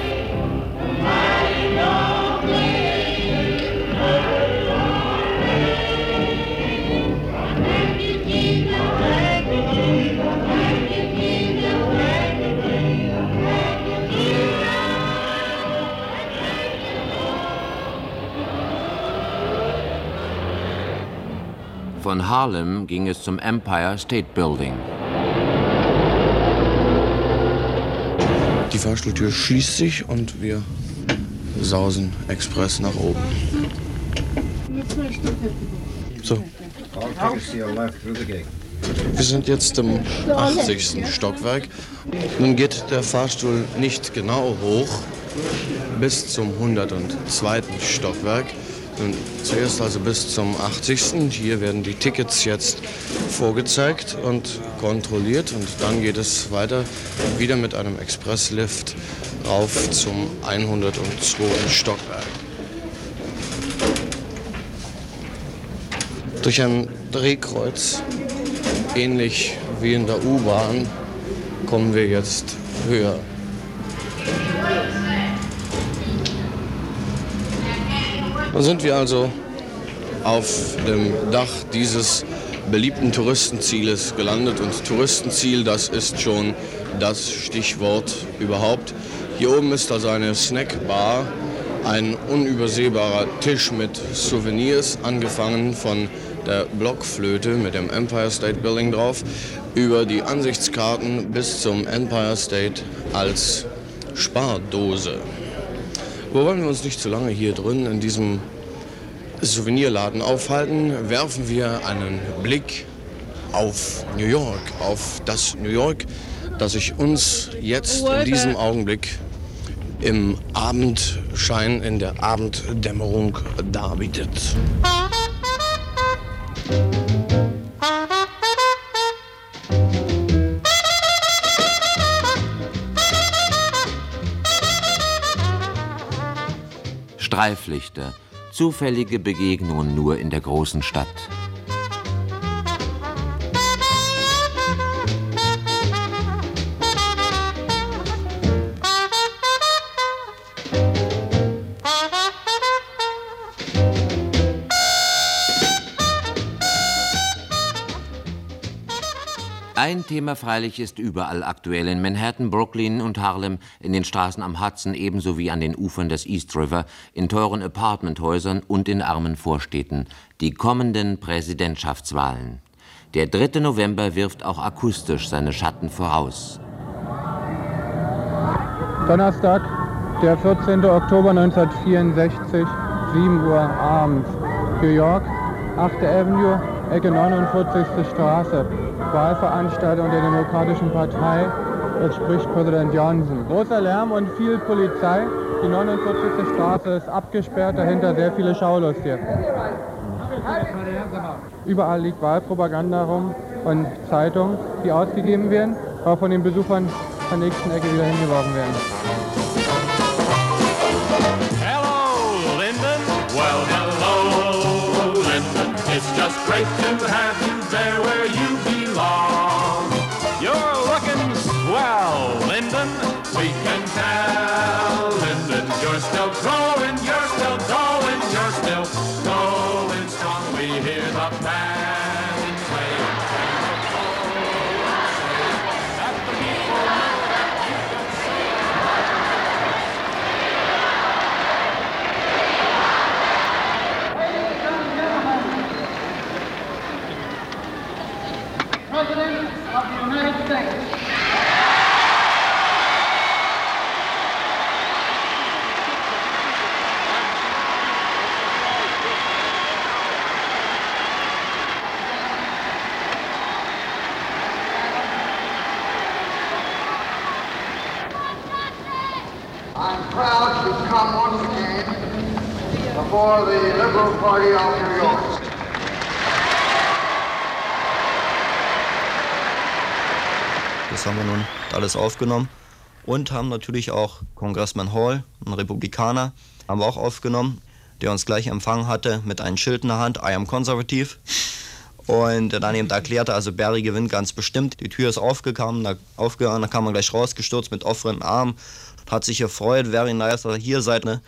Von Harlem ging es zum Empire State Building. Die Fahrstuhltür schließt sich und wir sausen express nach oben. So. Wir sind jetzt im achtzigsten Stockwerk. Nun geht der Fahrstuhl nicht genau hoch bis zum hundertzweiten Stockwerk. Und zuerst also bis zum achtzigsten Hier werden die Tickets jetzt vorgezeigt und kontrolliert. Und dann geht es weiter wieder mit einem Expresslift rauf zum hundertzweiten Stockwerk. Durch ein Drehkreuz, ähnlich wie in der U-Bahn, kommen wir jetzt höher. Dann sind wir also auf dem Dach dieses beliebten Touristenzieles gelandet. Und Touristenziel, das ist schon das Stichwort überhaupt. Hier oben ist also eine Snackbar, ein unübersehbarer Tisch mit Souvenirs, angefangen von der Blockflöte mit dem Empire State Building drauf, über die Ansichtskarten bis zum Empire State als Spardose. Wo wollen wir uns nicht zu lange hier drin in diesem Souvenirladen aufhalten, werfen wir einen Blick auf New York, auf das New York, das sich uns jetzt in diesem Augenblick im Abendschein, in der Abenddämmerung darbietet. Streiflichter, zufällige Begegnungen nur in der großen Stadt. Ein Thema freilich ist überall aktuell, in Manhattan, Brooklyn und Harlem, in den Straßen am Hudson ebenso wie an den Ufern des East River, in teuren Apartmenthäusern und in armen Vorstädten, die kommenden Präsidentschaftswahlen. Der dritte November wirft auch akustisch seine Schatten voraus. Donnerstag, der vierzehnten Oktober neunzehnhundertvierundsechzig, sieben Uhr abends, New York, achte Avenue, Ecke neunundvierzigste Straße. Wahlveranstaltung der Demokratischen Partei. Jetzt spricht Präsident Johnson. Großer Lärm und viel Polizei. Die neunundvierzigste Straße ist abgesperrt, dahinter sehr viele Schaulustige. Überall liegt Wahlpropaganda rum und Zeitungen, die ausgegeben werden, aber von den Besuchern von der nächsten Ecke wieder hingeworfen werden. Hello, Lyndon. Well, hello, Lyndon. It's just great to have you there where you belong. You're looking swell, Lyndon. We can tell, Lyndon. You're still growing, you're still going, you're still going strong. We hear the band play. That the people know that you can sing. of the United States. I'm proud to come once again before the Liberal Party of New York. Das haben wir nun alles aufgenommen und haben natürlich auch Congressman Hall, ein Republikaner, haben wir auch aufgenommen, der uns gleich empfangen hatte mit einem Schild in der Hand, I am konservativ. Und dann eben erklärte, also Barry gewinnt ganz bestimmt. Die Tür ist aufgegangen, da, aufgegangen, da kam man gleich rausgestürzt mit offenen Armen. Hat sich gefreut, very nice, dass ihr hier seid. Ne?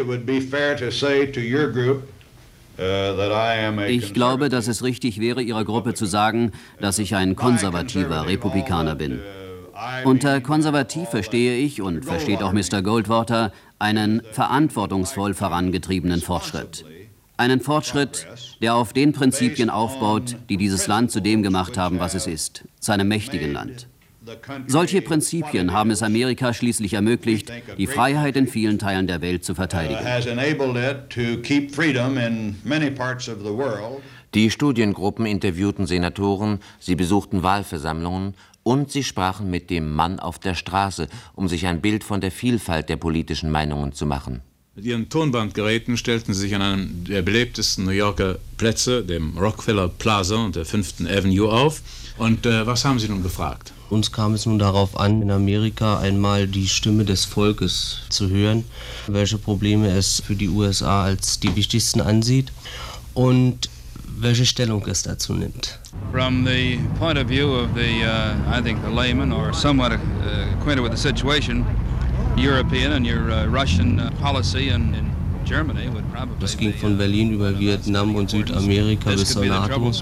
Ich glaube, dass es richtig wäre, Ihrer Gruppe zu sagen, dass ich ein konservativer Republikaner bin. Unter konservativ verstehe ich, und versteht auch Mister Goldwater, einen verantwortungsvoll vorangetriebenen Fortschritt. Einen Fortschritt, der auf den Prinzipien aufbaut, die dieses Land zu dem gemacht haben, was es ist, zu einem mächtigen Land. Solche Prinzipien haben es Amerika schließlich ermöglicht, die Freiheit in vielen Teilen der Welt zu verteidigen. Die Studiengruppen interviewten Senatoren, sie besuchten Wahlversammlungen und sie sprachen mit dem Mann auf der Straße, um sich ein Bild von der Vielfalt der politischen Meinungen zu machen. Mit ihren Tonbandgeräten stellten sie sich an einem der belebtesten New Yorker Plätze, dem Rockefeller Plaza und der fünften Avenue auf. Und äh, was haben Sie nun gefragt? Uns kam es nun darauf an, in Amerika einmal die Stimme des Volkes zu hören, welche Probleme es für die U S A als die wichtigsten ansieht und welche Stellung es dazu nimmt. From the point of view of the, uh, I think the layman or somewhat uh, acquainted with the situation, European and your uh, Russian uh, policy in, in Germany would probably. Das ging von Berlin über Vietnam und Südamerika bis zur NATO.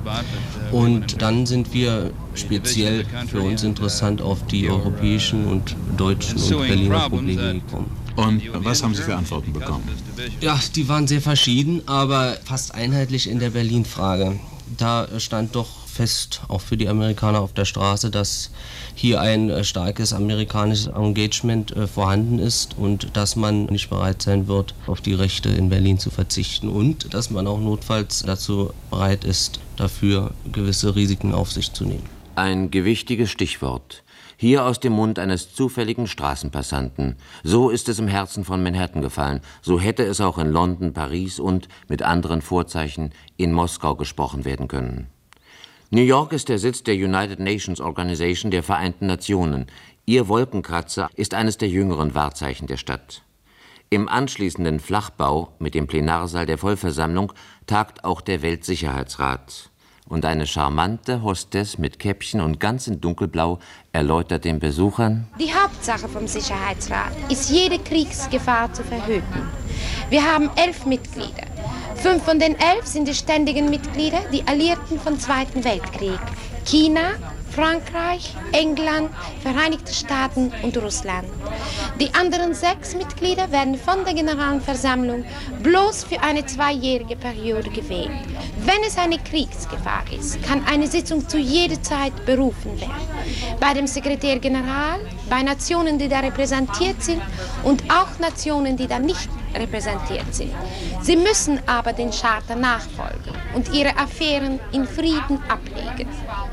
Und dann sind wir speziell für uns interessant auf die europäischen und deutschen und Berliner Probleme gekommen. Und was haben Sie für Antworten bekommen? Ja, die waren sehr verschieden, aber fast einheitlich in der Berlin-Frage. Da stand doch fest, auch für die Amerikaner auf der Straße, dass hier ein äh, starkes amerikanisches Engagement äh, vorhanden ist und dass man nicht bereit sein wird, auf die Rechte in Berlin zu verzichten und dass man auch notfalls dazu bereit ist, dafür gewisse Risiken auf sich zu nehmen. Ein gewichtiges Stichwort. Hier aus dem Mund eines zufälligen Straßenpassanten. So ist es im Herzen von Manhattan gefallen. So hätte es auch in London, Paris und, mit anderen Vorzeichen, in Moskau gesprochen werden können. New York ist der Sitz der United Nations Organization der Vereinten Nationen. Ihr Wolkenkratzer ist eines der jüngeren Wahrzeichen der Stadt. Im anschließenden Flachbau mit dem Plenarsaal der Vollversammlung tagt auch der Weltsicherheitsrat. Und eine charmante Hostess mit Käppchen und ganz in dunkelblau erläutert den Besuchern: Die Hauptsache vom Sicherheitsrat ist, jede Kriegsgefahr zu verhüten. Wir haben elf Mitglieder. Fünf von den elf sind die ständigen Mitglieder, die Alliierten vom Zweiten Weltkrieg. China, Frankreich, England, Vereinigte Staaten und Russland. Die anderen sechs Mitglieder werden von der Generalversammlung bloß für eine zweijährige Periode gewählt. Wenn es eine Kriegsgefahr ist, kann eine Sitzung zu jeder Zeit berufen werden. Bei dem Sekretär General, bei Nationen, die da repräsentiert sind und auch Nationen, die da nicht repräsentiert sind. Sie müssen aber den Charta nachfolgen und ihre Affären in Frieden ablegen.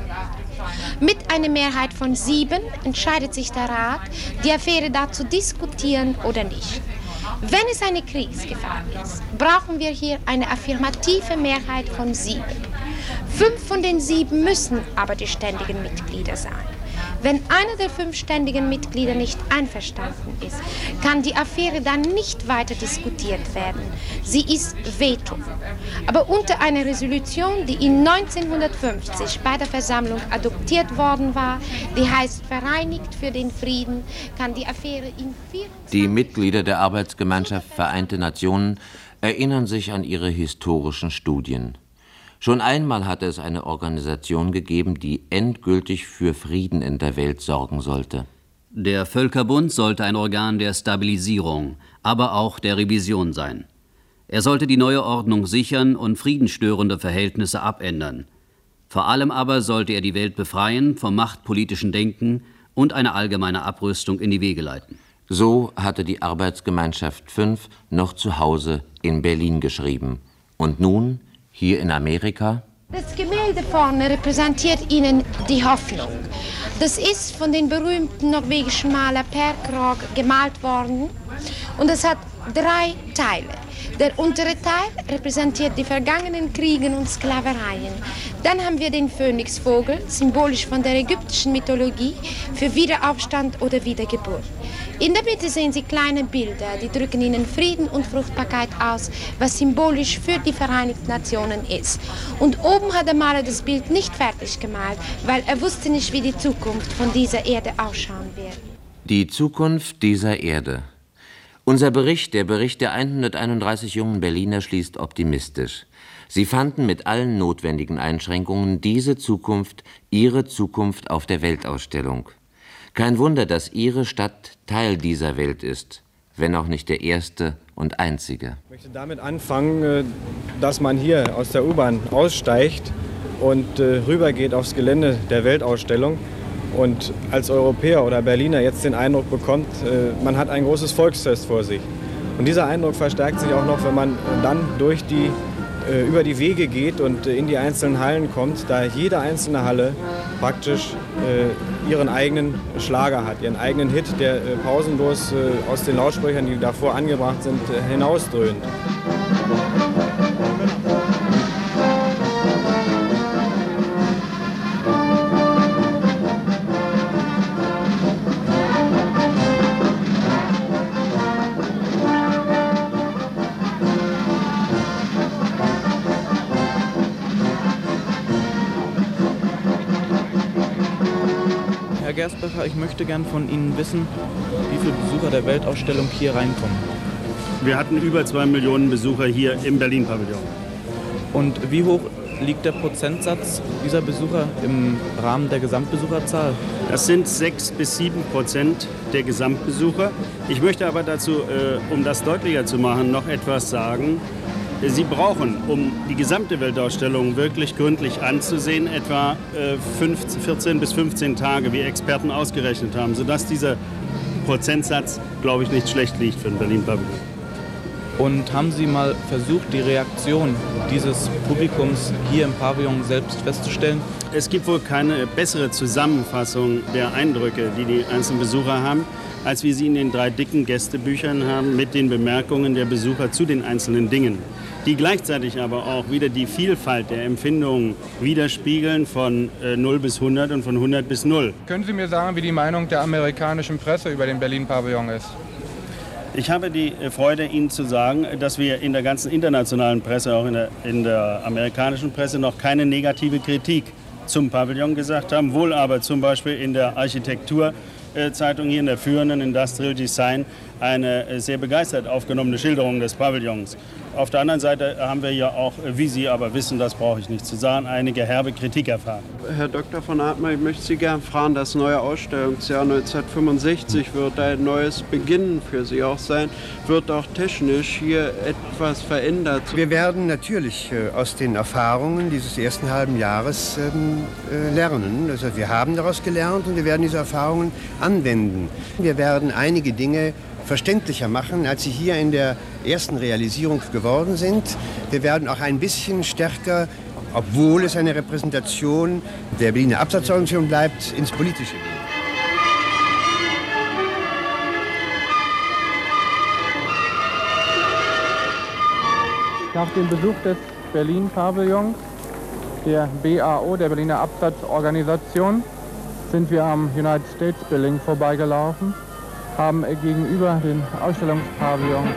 Mit einer Mehrheit von sieben entscheidet sich der Rat, die Affäre da zu diskutieren oder nicht. Wenn es eine Kriegsgefahr ist, brauchen wir hier eine affirmative Mehrheit von sieben. Fünf von den sieben müssen aber die ständigen Mitglieder sein. Wenn einer der fünf ständigen Mitglieder nicht einverstanden ist, kann die Affäre dann nicht weiter diskutiert werden. Sie ist Veto. Aber unter einer Resolution, die in neunzehnhundertfünfzig bei der Versammlung adoptiert worden war, die heißt Vereinigt für den Frieden, kann die Affäre in vierundzwanzig... Die Mitglieder der Arbeitsgemeinschaft Vereinte Nationen erinnern sich an ihre historischen Studien. Schon einmal hatte es eine Organisation gegeben, die endgültig für Frieden in der Welt sorgen sollte. Der Völkerbund sollte ein Organ der Stabilisierung, aber auch der Revision sein. Er sollte die neue Ordnung sichern und friedenstörende Verhältnisse abändern. Vor allem aber sollte er die Welt befreien vom machtpolitischen Denken und eine allgemeine Abrüstung in die Wege leiten. So hatte die Arbeitsgemeinschaft fünf noch zu Hause in Berlin geschrieben. Und nun, hier in Amerika? Das Gemälde vorne repräsentiert Ihnen die Hoffnung. Das ist von dem berühmten norwegischen Maler Per Krog gemalt worden und es hat drei Teile. Der untere Teil repräsentiert die vergangenen Kriege und Sklavereien. Dann haben wir den Phönixvogel, symbolisch von der ägyptischen Mythologie, für Wiederaufstand oder Wiedergeburt. In der Mitte sehen Sie kleine Bilder, die drücken Ihnen Frieden und Fruchtbarkeit aus, was symbolisch für die Vereinigten Nationen ist. Und oben hat der Maler das Bild nicht fertig gemalt, weil er wusste nicht, wie die Zukunft von dieser Erde ausschauen wird. Die Zukunft dieser Erde. Unser Bericht, der Bericht der hunderteinunddreißig jungen Berliner, schließt optimistisch. Sie fanden mit allen notwendigen Einschränkungen diese Zukunft, ihre Zukunft auf der Weltausstellung. Kein Wunder, dass ihre Stadt Teil dieser Welt ist, wenn auch nicht der erste und einzige. Ich möchte damit anfangen, dass man hier aus der U-Bahn aussteigt und rübergeht aufs Gelände der Weltausstellung und als Europäer oder Berliner jetzt den Eindruck bekommt, man hat ein großes Volksfest vor sich. Und dieser Eindruck verstärkt sich auch noch, wenn man dann durch die, über die Wege geht und in die einzelnen Hallen kommt, da jede einzelne Halle praktisch ihren eigenen Schlager hat, ihren eigenen Hit, der pausenlos aus den Lautsprechern, die davor angebracht sind, hinausdröhnt. Herr Gersbacher, ich möchte gern von Ihnen wissen, wie viele Besucher der Weltausstellung hier reinkommen. Wir hatten über zwei Millionen Besucher hier im Berlin-Pavillon. Und wie hoch liegt der Prozentsatz dieser Besucher im Rahmen der Gesamtbesucherzahl? Das sind sechs bis sieben Prozent der Gesamtbesucher. Ich möchte aber dazu, äh, um das deutlicher zu machen, noch etwas sagen. Sie brauchen, um die gesamte Weltausstellung wirklich gründlich anzusehen, etwa äh, vierzehn bis fünfzehn Tage, wie Experten ausgerechnet haben, sodass dieser Prozentsatz, glaube ich, nicht schlecht liegt für den Berlin-Pavillon. Und haben Sie mal versucht, die Reaktion dieses Publikums hier im Pavillon selbst festzustellen? Es gibt wohl keine bessere Zusammenfassung der Eindrücke, die die einzelnen Besucher haben, als wir sie in den drei dicken Gästebüchern haben mit den Bemerkungen der Besucher zu den einzelnen Dingen, die gleichzeitig aber auch wieder die Vielfalt der Empfindungen widerspiegeln von äh, null bis hundert und von hundert bis null. Können Sie mir sagen, wie die Meinung der amerikanischen Presse über den Berlin-Pavillon ist? Ich habe die Freude, Ihnen zu sagen, dass wir in der ganzen internationalen Presse, auch in der, in der amerikanischen Presse, noch keine negative Kritik zum Pavillon gesagt haben, wohl aber zum Beispiel in der Architekturzeitung hier in der führenden Industrial Design eine sehr begeistert aufgenommene Schilderung des Pavillons. Auf der anderen Seite haben wir ja auch, wie Sie aber wissen, das brauche ich nicht zu sagen, einige herbe Kritik erfahren. Herr Doktor von Atmer, ich möchte Sie gerne fragen, das neue Ausstellungsjahr neunzehnhundertfünfundsechzig wird ein neues Beginnen für Sie auch sein. Wird auch technisch hier etwas verändert? Wir werden natürlich äh, aus den Erfahrungen dieses ersten halben Jahres ähm, äh, lernen. Also wir haben daraus gelernt und wir werden diese Erfahrungen anwenden. Wir werden einige Dinge verständlicher machen, als sie hier in der ersten Realisierung geworden sind. Wir werden auch ein bisschen stärker, obwohl es eine Repräsentation der Berliner Absatzorganisation bleibt, ins Politische gehen. Nach dem Besuch des Berlin-Pavillons, der B A O, der Berliner Absatzorganisation, sind wir am United States Building vorbeigelaufen, haben gegenüber den Ausstellungspavillon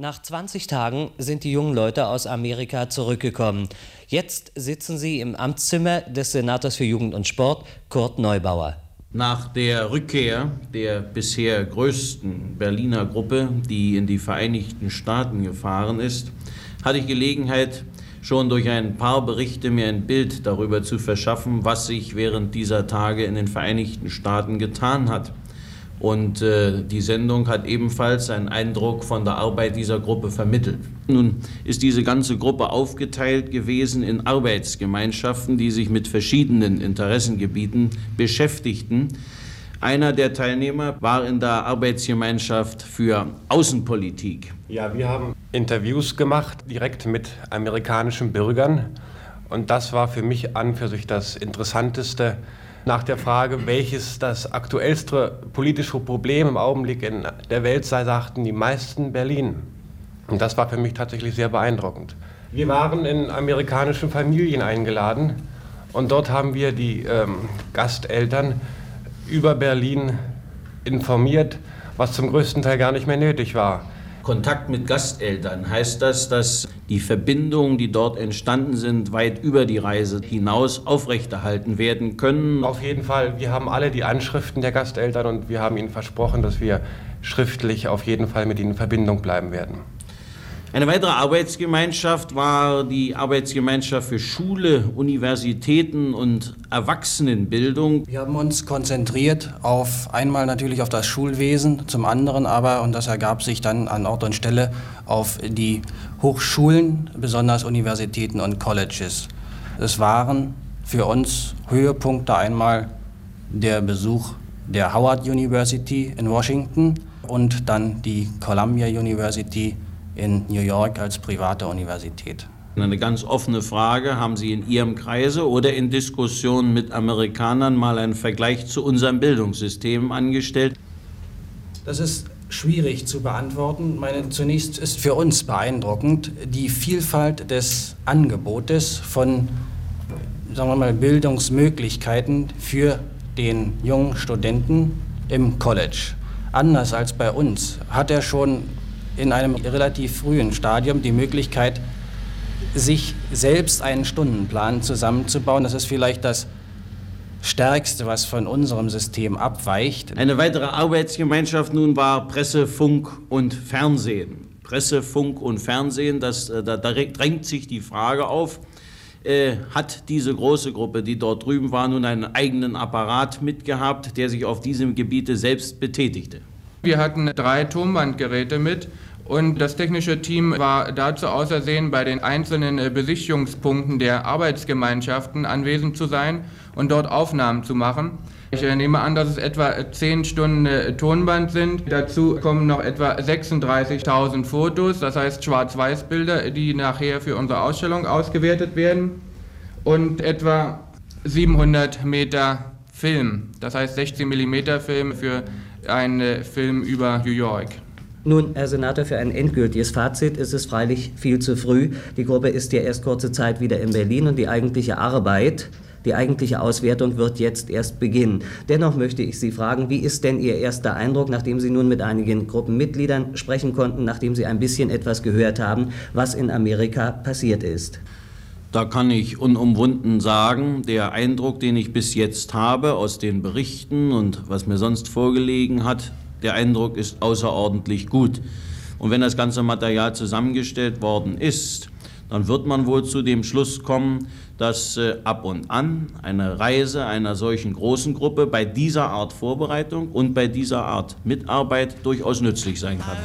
Nach zwanzig Tagen sind die jungen Leute aus Amerika zurückgekommen. Jetzt sitzen sie im Amtszimmer des Senators für Jugend und Sport, Kurt Neubauer. Nach der Rückkehr der bisher größten Berliner Gruppe, die in die Vereinigten Staaten gefahren ist, hatte ich Gelegenheit, schon durch ein paar Berichte mir ein Bild darüber zu verschaffen, was sich während dieser Tage in den Vereinigten Staaten getan hat. Und äh, die Sendung hat ebenfalls einen Eindruck von der Arbeit dieser Gruppe vermittelt. Nun ist diese ganze Gruppe aufgeteilt gewesen in Arbeitsgemeinschaften, die sich mit verschiedenen Interessengebieten beschäftigten. Einer der Teilnehmer war in der Arbeitsgemeinschaft für Außenpolitik. Ja, wir haben Interviews gemacht, direkt mit amerikanischen Bürgern. Und das war für mich an für sich das Interessanteste. Nach der Frage, welches das aktuellste politische Problem im Augenblick in der Welt sei, sagten die meisten Berlin. Und das war für mich tatsächlich sehr beeindruckend. Wir waren in amerikanischen Familien eingeladen und dort haben wir die ähm, Gasteltern über Berlin informiert, was zum größten Teil gar nicht mehr nötig war. Kontakt mit Gasteltern, heißt das, dass die Verbindungen, die dort entstanden sind, weit über die Reise hinaus aufrechterhalten werden können? Auf jeden Fall. Wir haben alle die Anschriften der Gasteltern und wir haben ihnen versprochen, dass wir schriftlich auf jeden Fall mit ihnen in Verbindung bleiben werden. Eine weitere Arbeitsgemeinschaft war die Arbeitsgemeinschaft für Schule, Universitäten und Erwachsenenbildung. Wir haben uns konzentriert auf einmal natürlich auf das Schulwesen, zum anderen aber, und das ergab sich dann an Ort und Stelle, auf die Hochschulen, besonders Universitäten und Colleges. Es waren für uns Höhepunkte einmal der Besuch der Howard University in Washington und dann die Columbia University in New York als private Universität. Eine ganz offene Frage, haben Sie in Ihrem Kreise oder in Diskussionen mit Amerikanern mal einen Vergleich zu unserem Bildungssystem angestellt? Das ist schwierig zu beantworten. Meine, zunächst ist für uns beeindruckend die Vielfalt des Angebotes von, sagen wir mal, Bildungsmöglichkeiten für den jungen Studenten im College. Anders als bei uns hat er schon in einem relativ frühen Stadium die Möglichkeit, sich selbst einen Stundenplan zusammenzubauen. Das ist vielleicht das Stärkste, was von unserem System abweicht. Eine weitere Arbeitsgemeinschaft nun war Presse, Funk und Fernsehen. Presse, Funk und Fernsehen, das, da, da drängt sich die Frage auf, äh, hat diese große Gruppe, die dort drüben war, nun einen eigenen Apparat mitgehabt, der sich auf diesem Gebiete selbst betätigte? Wir hatten drei Tonbandgeräte mit und das technische Team war dazu ausersehen, bei den einzelnen Besichtigungspunkten der Arbeitsgemeinschaften anwesend zu sein und dort Aufnahmen zu machen. Ich nehme an, dass es etwa zehn Stunden Tonband sind. Dazu kommen noch etwa sechsunddreißigtausend Fotos, das heißt Schwarz-Weiß-Bilder, die nachher für unsere Ausstellung ausgewertet werden. Und etwa siebenhundert Meter Film, das heißt sechzehn Millimeter Film für einen Film über New York. Nun, Herr Senator, für ein endgültiges Fazit ist es freilich viel zu früh. Die Gruppe ist ja erst kurze Zeit wieder in Berlin und die eigentliche Arbeit, die eigentliche Auswertung wird jetzt erst beginnen. Dennoch möchte ich Sie fragen, wie ist denn Ihr erster Eindruck, nachdem Sie nun mit einigen Gruppenmitgliedern sprechen konnten, nachdem Sie ein bisschen etwas gehört haben, was in Amerika passiert ist? Da kann ich unumwunden sagen, der Eindruck, den ich bis jetzt habe aus den Berichten und was mir sonst vorgelegen hat, der Eindruck ist außerordentlich gut. Und wenn das ganze Material zusammengestellt worden ist, dann wird man wohl zu dem Schluss kommen, dass äh, ab und an eine Reise einer solchen großen Gruppe bei dieser Art Vorbereitung und bei dieser Art Mitarbeit durchaus nützlich sein kann.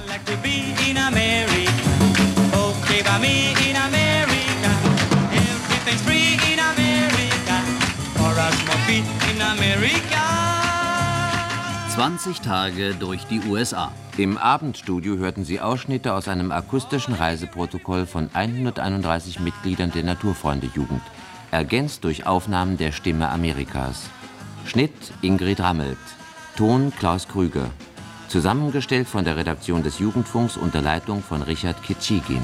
zwanzig Tage durch die U S A. Im Abendstudio hörten Sie Ausschnitte aus einem akustischen Reiseprotokoll von hunderteinunddreißig Mitgliedern der Naturfreunde-Jugend, ergänzt durch Aufnahmen der Stimme Amerikas. Schnitt Ingrid Rammelt, Ton Klaus Krüger, zusammengestellt von der Redaktion des Jugendfunks unter Leitung von Richard Kitschigin.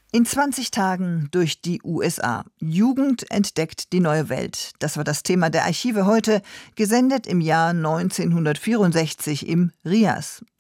In zwanzig Tagen durch die U S A. Jugend entdeckt die neue Welt. Das war das Thema der Archive heute, gesendet im Jahr neunzehnhundertvierundsechzig im R I A S.